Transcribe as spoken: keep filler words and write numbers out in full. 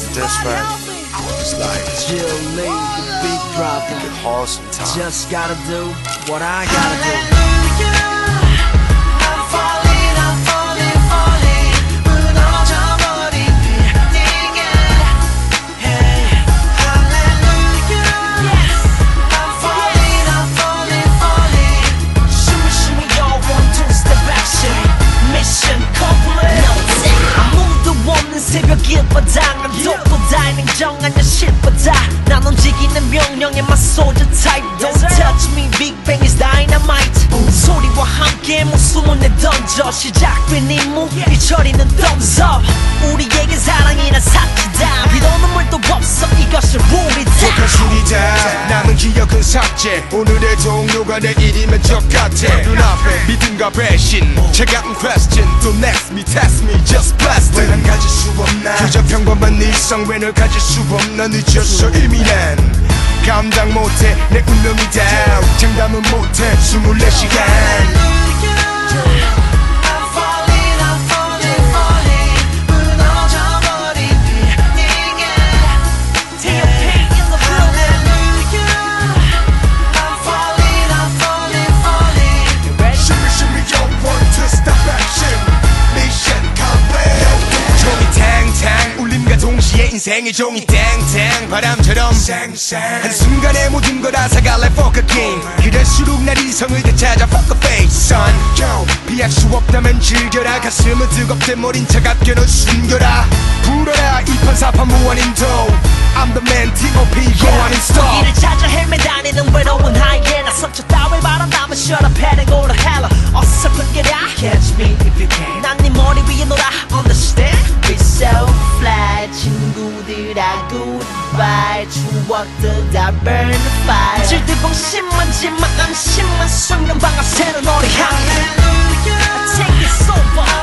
this right. It's like Jill Lee, the beat dropper. it hard sometimes. Just gotta do what I gotta do. I'm falling, I'm falling, falling. 무너져버린 네게. Hey, hallelujah. I'm falling, I'm falling, falling. Shimmy, shimmy, yo, one, two, step action. Mission complete. 아무도 없는 새벽 길바닥. 독보다 냉정한 현실보다 난 움직이는 명령에만 soldier type. Don't touch me, Big Bang is dynamite. 소리와 함께 목숨을 내던져 시작된 임무 이 처리는 thumbs up. 우리에게 사랑이란 사치다. 비도 눈물도 없어 이것은 룰이다. 독한 술이다. 남은 기억은 삭제. 오늘의 동료가 내일이면 적같아. 눈앞에 믿음과 배신 차가운 question. 또 next me, test me, just blast it. 난 가질 수 없나 그저 평범한 일상 왜 널 가질 수 없나. 늦었어 이미 난 감당 못해 내 운명이다. 장담은 못해 스물네 시간. 인생의 종이 땡땡 바람처럼 한순간에 모든 걸 앗아가 like fuck a game. 그럴수록 날 이성을 되찾아 fuck a face son. 피할 수 없다면 즐겨라. 가슴은 뜨겁대 머린 차갑게 넌 숨겨라. 불어라 이판사판 무한인 도 I'm the man T O P go on and stop. 길을 찾아 헤매다니는 외로운 하이에나. 상처 따위 바란다면 shut up and go to hell. 어설픈 게라 catch me if you can. 난 네 머리 위에 놀아 understand. We so fly 친구들아 goodbye. 추억들 다 burn the fire. 질들봉 심하지만 안심한 순간 방아 새는 너를 향해. Take it so far.